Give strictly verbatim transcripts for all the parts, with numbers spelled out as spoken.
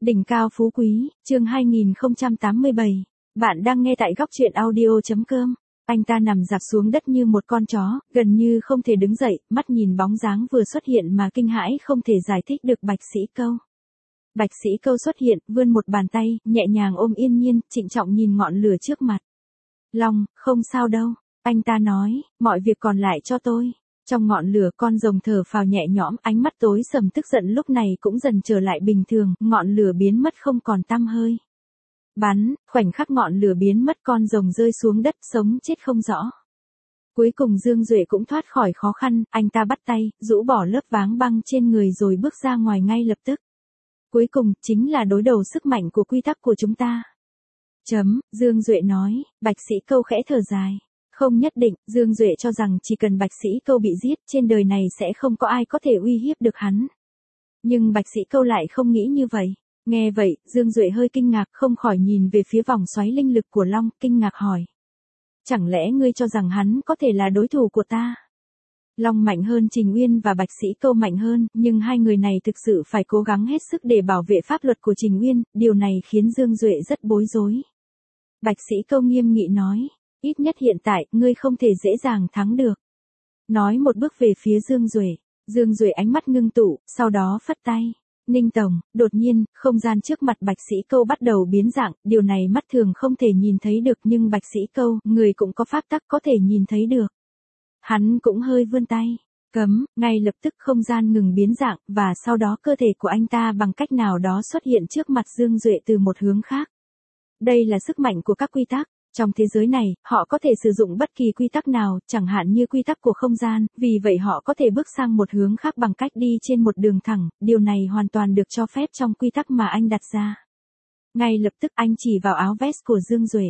Đỉnh cao phú quý, chương hai nghìn không trăm tám mươi bảy. Bạn đang nghe tại góc truyện audio chấm com. Anh ta nằm dạp xuống đất như một con chó, gần như không thể đứng dậy, mắt nhìn bóng dáng vừa xuất hiện mà kinh hãi không thể giải thích được Bạch Sĩ Câu. Bạch Sĩ Câu xuất hiện, vươn một bàn tay, nhẹ nhàng ôm Yên Nhiên, trịnh trọng nhìn ngọn lửa trước mặt. Long, không sao đâu, anh ta nói, mọi việc còn lại cho tôi. Trong ngọn lửa con rồng thở phào nhẹ nhõm, ánh mắt tối sầm tức giận lúc này cũng dần trở lại bình thường, ngọn lửa biến mất không còn tăm hơi. Bắn, khoảnh khắc ngọn lửa biến mất con rồng rơi xuống đất sống chết không rõ. Cuối cùng Dương Duệ cũng thoát khỏi khó khăn, anh ta bắt tay, rũ bỏ lớp váng băng trên người rồi bước ra ngoài ngay lập tức. Cuối cùng, chính là đối đầu sức mạnh của quy tắc của chúng ta. Chấm, Dương Duệ nói, Bạch Sĩ Câu khẽ thở dài. Không nhất định, Dương Duệ cho rằng chỉ cần Bạch Sĩ Câu bị giết, trên đời này sẽ không có ai có thể uy hiếp được hắn. Nhưng Bạch Sĩ Câu lại không nghĩ như vậy. Nghe vậy, Dương Duệ hơi kinh ngạc không khỏi nhìn về phía vòng xoáy linh lực của Long, kinh ngạc hỏi. Chẳng lẽ ngươi cho rằng hắn có thể là đối thủ của ta? Long mạnh hơn Trình Uyên và Bạch Sĩ Câu mạnh hơn, nhưng hai người này thực sự phải cố gắng hết sức để bảo vệ pháp luật của Trình Uyên, điều này khiến Dương Duệ rất bối rối. Bạch Sĩ Câu nghiêm nghị nói. Ít nhất hiện tại, ngươi không thể dễ dàng thắng được. Nói một bước về phía Dương Duệ. Dương Duệ ánh mắt ngưng tụ, sau đó phất tay. Ninh Tổng, đột nhiên, không gian trước mặt Bạch Sĩ Câu bắt đầu biến dạng, điều này mắt thường không thể nhìn thấy được nhưng Bạch Sĩ Câu, người cũng có pháp tắc có thể nhìn thấy được. Hắn cũng hơi vươn tay. Cấm, ngay lập tức không gian ngừng biến dạng, và sau đó cơ thể của anh ta bằng cách nào đó xuất hiện trước mặt Dương Duệ từ một hướng khác. Đây là sức mạnh của các quy tắc. Trong thế giới này, họ có thể sử dụng bất kỳ quy tắc nào, chẳng hạn như quy tắc của không gian, vì vậy họ có thể bước sang một hướng khác bằng cách đi trên một đường thẳng, điều này hoàn toàn được cho phép trong quy tắc mà anh đặt ra. Ngay lập tức anh chỉ vào áo vest của Dương Duệ.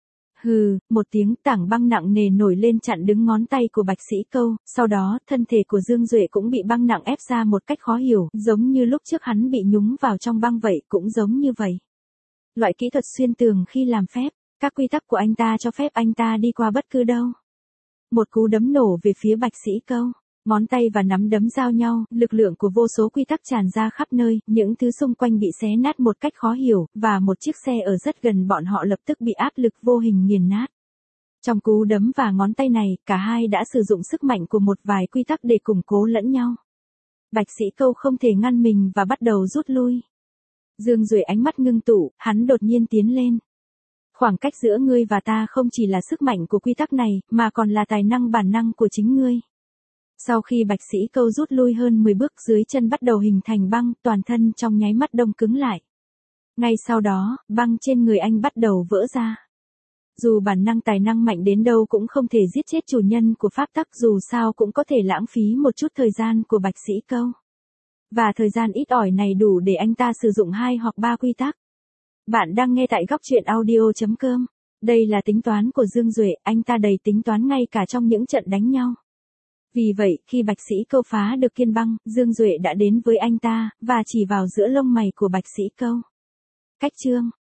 Hừ, một tiếng tảng băng nặng nề nổi lên chặn đứng ngón tay của Bạch Sĩ Câu, sau đó, thân thể của Dương Duệ cũng bị băng nặng ép ra một cách khó hiểu, giống như lúc trước hắn bị nhúng vào trong băng vậy, cũng giống như vậy. Loại kỹ thuật xuyên tường khi làm phép. Các quy tắc của anh ta cho phép anh ta đi qua bất cứ đâu. Một cú đấm nổ về phía Bạch Sĩ Câu. Ngón tay và nắm đấm giao nhau, lực lượng của vô số quy tắc tràn ra khắp nơi, những thứ xung quanh bị xé nát một cách khó hiểu, và một chiếc xe ở rất gần bọn họ lập tức bị áp lực vô hình nghiền nát. Trong cú đấm và ngón tay này, cả hai đã sử dụng sức mạnh của một vài quy tắc để củng cố lẫn nhau. Bạch Sĩ Câu không thể ngăn mình và bắt đầu rút lui. Dương Duệ ánh mắt ngưng tụ, hắn đột nhiên tiến lên. Khoảng cách giữa ngươi và ta không chỉ là sức mạnh của quy tắc này, mà còn là tài năng bản năng của chính ngươi. Sau khi Bạch Sĩ Câu rút lui hơn mười bước dưới chân bắt đầu hình thành băng, toàn thân trong nháy mắt đông cứng lại. Ngay sau đó, băng trên người anh bắt đầu vỡ ra. Dù bản năng tài năng mạnh đến đâu cũng không thể giết chết chủ nhân của pháp tắc, dù sao cũng có thể lãng phí một chút thời gian của Bạch Sĩ Câu. Và thời gian ít ỏi này đủ để anh ta sử dụng hai hoặc ba quy tắc. Bạn đang nghe tại góc truyện audio chấm com. Đây là tính toán của Dương Duệ, anh ta đầy tính toán ngay cả trong những trận đánh nhau. Vì vậy, khi Bạch Sĩ Câu phá được kiên băng, Dương Duệ đã đến với anh ta, và chỉ vào giữa lông mày của Bạch Sĩ Câu. Cách chương